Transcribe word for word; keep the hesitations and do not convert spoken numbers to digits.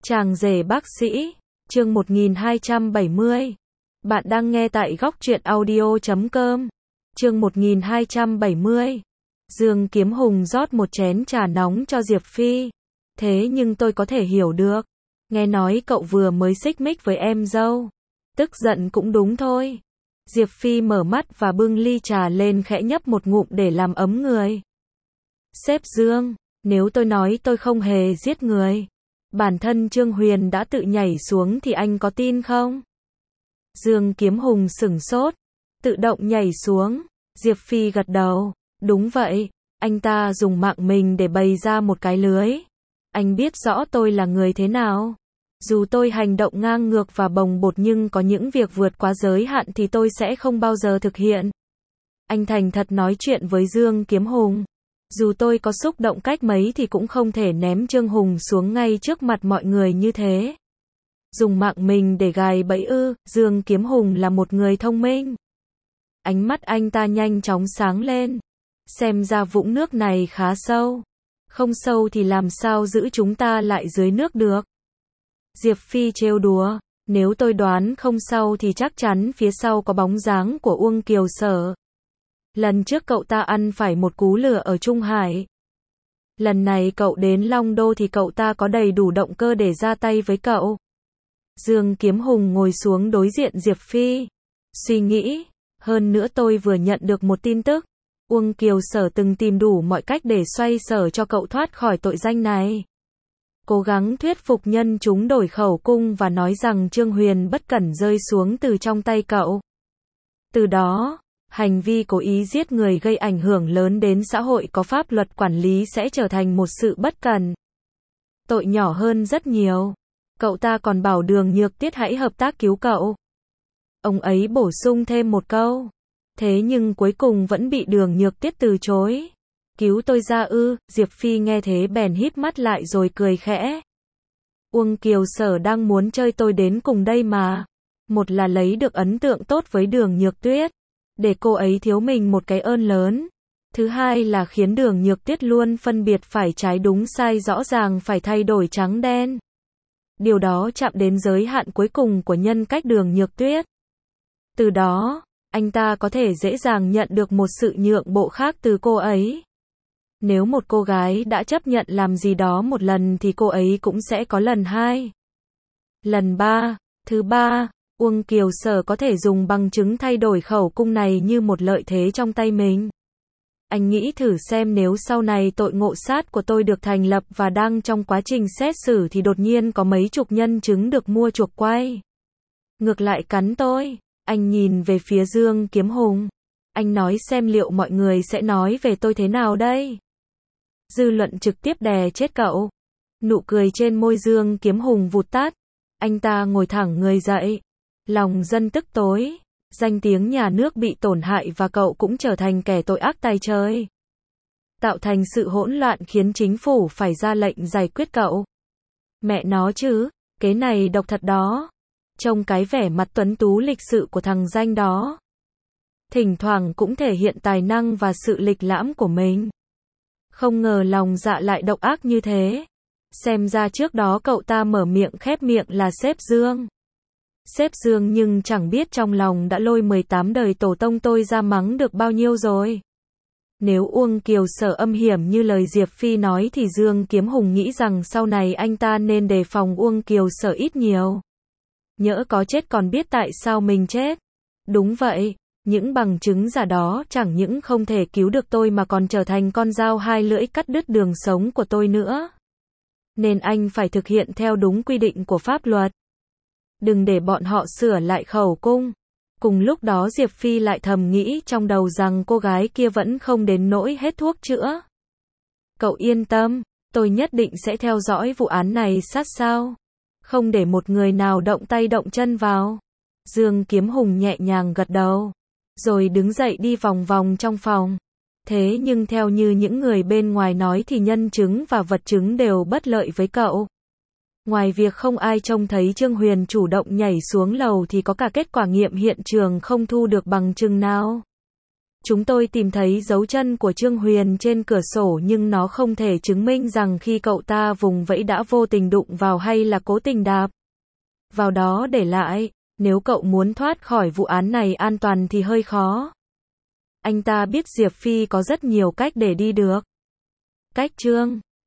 Chàng rể bác sĩ, chương một nghìn hai trăm bảy mươi. Bạn đang nghe tại góc truyện audio chấm com. Chương một nghìn hai trăm bảy mươi. Dương Kiếm Hùng rót một chén trà nóng cho Diệp Phi. Thế nhưng tôi có thể hiểu được. Nghe nói cậu vừa mới xích mích với em dâu. Tức giận cũng đúng thôi. Diệp Phi mở mắt và bưng ly trà lên khẽ nhấp một ngụm để làm ấm người. Sếp Dương, nếu tôi nói tôi không hề giết người, bản thân Trương Huyền đã tự nhảy xuống thì anh có tin không? Dương Kiếm Hùng sửng sốt. Tự động nhảy xuống. Diệp Phi gật đầu. Đúng vậy, anh ta dùng mạng mình để bày ra một cái lưới. Anh biết rõ tôi là người thế nào. Dù tôi hành động ngang ngược và bồng bột nhưng có những việc vượt quá giới hạn thì tôi sẽ không bao giờ thực hiện. Anh thành thật nói chuyện với Dương Kiếm Hùng. Dù tôi có xúc động cách mấy thì cũng không thể ném Trương Hùng xuống ngay trước mặt mọi người như thế. Dùng mạng mình để gài bẫy ư? Dương Kiếm Hùng là một người thông minh. Ánh mắt anh ta nhanh chóng sáng lên. Xem ra vũng nước này khá sâu. Không sâu thì làm sao giữ chúng ta lại dưới nước được? Diệp Phi trêu đùa. Nếu tôi đoán không sâu thì chắc chắn phía sau có bóng dáng của Uông Kiều Sở. Lần trước cậu ta ăn phải một cú lừa ở Trung Hải. Lần này cậu đến Long Đô thì cậu ta có đầy đủ động cơ để ra tay với cậu. Dương Kiếm Hùng ngồi xuống đối diện Diệp Phi. Suy nghĩ. Hơn nữa tôi vừa nhận được một tin tức. Uông Kiều Sở từng tìm đủ mọi cách để xoay sở cho cậu thoát khỏi tội danh này. Cố gắng thuyết phục nhân chúng đổi khẩu cung và nói rằng Trương Huyền bất cẩn rơi xuống từ trong tay cậu. Từ đó, hành vi cố ý giết người gây ảnh hưởng lớn đến xã hội có pháp luật quản lý sẽ trở thành một sự bất cẩn. Tội nhỏ hơn rất nhiều. Cậu ta còn bảo Đường Nhược Tiết hãy hợp tác cứu cậu. Ông ấy bổ sung thêm một câu. Thế nhưng cuối cùng vẫn bị Đường Nhược Tiết từ chối. Cứu tôi ra ư? Diệp Phi nghe thế bèn híp mắt lại rồi cười khẽ. Uông Kiều Sở đang muốn chơi tôi đến cùng đây mà. Một là lấy được ấn tượng tốt với Đường Nhược Tuyết, để cô ấy thiếu mình một cái ơn lớn. Thứ hai là khiến Đường Nhược Tuyết luôn phân biệt phải trái đúng sai, rõ ràng phải thay đổi trắng đen. Điều đó chạm đến giới hạn cuối cùng của nhân cách Đường Nhược Tuyết. Từ đó, anh ta có thể dễ dàng nhận được một sự nhượng bộ khác từ cô ấy. Nếu một cô gái đã chấp nhận làm gì đó một lần thì cô ấy cũng sẽ có lần hai, lần ba, thứ ba. Uông Kiều Sở có thể dùng bằng chứng thay đổi khẩu cung này như một lợi thế trong tay mình. Anh nghĩ thử xem nếu sau này tội ngộ sát của tôi được thành lập và đang trong quá trình xét xử thì đột nhiên có mấy chục nhân chứng được mua chuộc quay ngược lại cắn tôi. Anh nhìn về phía Dương Kiếm Hùng. Anh nói xem liệu mọi người sẽ nói về tôi thế nào đây? Dư luận trực tiếp đè chết cậu. Nụ cười trên môi Dương Kiếm Hùng vụt tắt. Anh ta ngồi thẳng người dậy. Lòng dân tức tối. Danh tiếng nhà nước bị tổn hại và cậu cũng trở thành kẻ tội ác tày trời. Tạo thành sự hỗn loạn khiến chính phủ phải ra lệnh giải quyết cậu. Mẹ nó chứ, kế này độc thật đó. Trông cái vẻ mặt tuấn tú lịch sự của thằng danh đó. Thỉnh thoảng cũng thể hiện tài năng và sự lịch lãm của mình. Không ngờ lòng dạ lại độc ác như thế. Xem ra trước đó cậu ta mở miệng khép miệng là sếp Dương. Sếp Dương nhưng chẳng biết trong lòng đã lôi mười tám đời tổ tông tôi ra mắng được bao nhiêu rồi. Nếu Uông Kiều Sở âm hiểm như lời Diệp Phi nói thì Dương Kiếm Hùng nghĩ rằng sau này anh ta nên đề phòng Uông Kiều Sở ít nhiều. Nhỡ có chết còn biết tại sao mình chết. Đúng vậy, những bằng chứng giả đó chẳng những không thể cứu được tôi mà còn trở thành con dao hai lưỡi cắt đứt đường sống của tôi nữa. Nên anh phải thực hiện theo đúng quy định của pháp luật. Đừng để bọn họ sửa lại khẩu cung. Cùng lúc đó Diệp Phi lại thầm nghĩ trong đầu rằng cô gái kia vẫn không đến nỗi hết thuốc chữa. Cậu yên tâm, tôi nhất định sẽ theo dõi vụ án này sát sao. Không để một người nào động tay động chân vào. Dương Kiếm Hùng nhẹ nhàng gật đầu. Rồi đứng dậy đi vòng vòng trong phòng. Thế nhưng theo như những người bên ngoài nói thì nhân chứng và vật chứng đều bất lợi với cậu. Ngoài việc không ai trông thấy Trương Huyền chủ động nhảy xuống lầu thì có cả kết quả nghiệm hiện trường không thu được bằng chứng nào. Chúng tôi tìm thấy dấu chân của Trương Huyền trên cửa sổ nhưng nó không thể chứng minh rằng khi cậu ta vùng vẫy đã vô tình đụng vào hay là cố tình đạp vào đó để lại. Nếu cậu muốn thoát khỏi vụ án này an toàn thì hơi khó. Anh ta biết Diệp Phi có rất nhiều cách để đi được. Cách Trương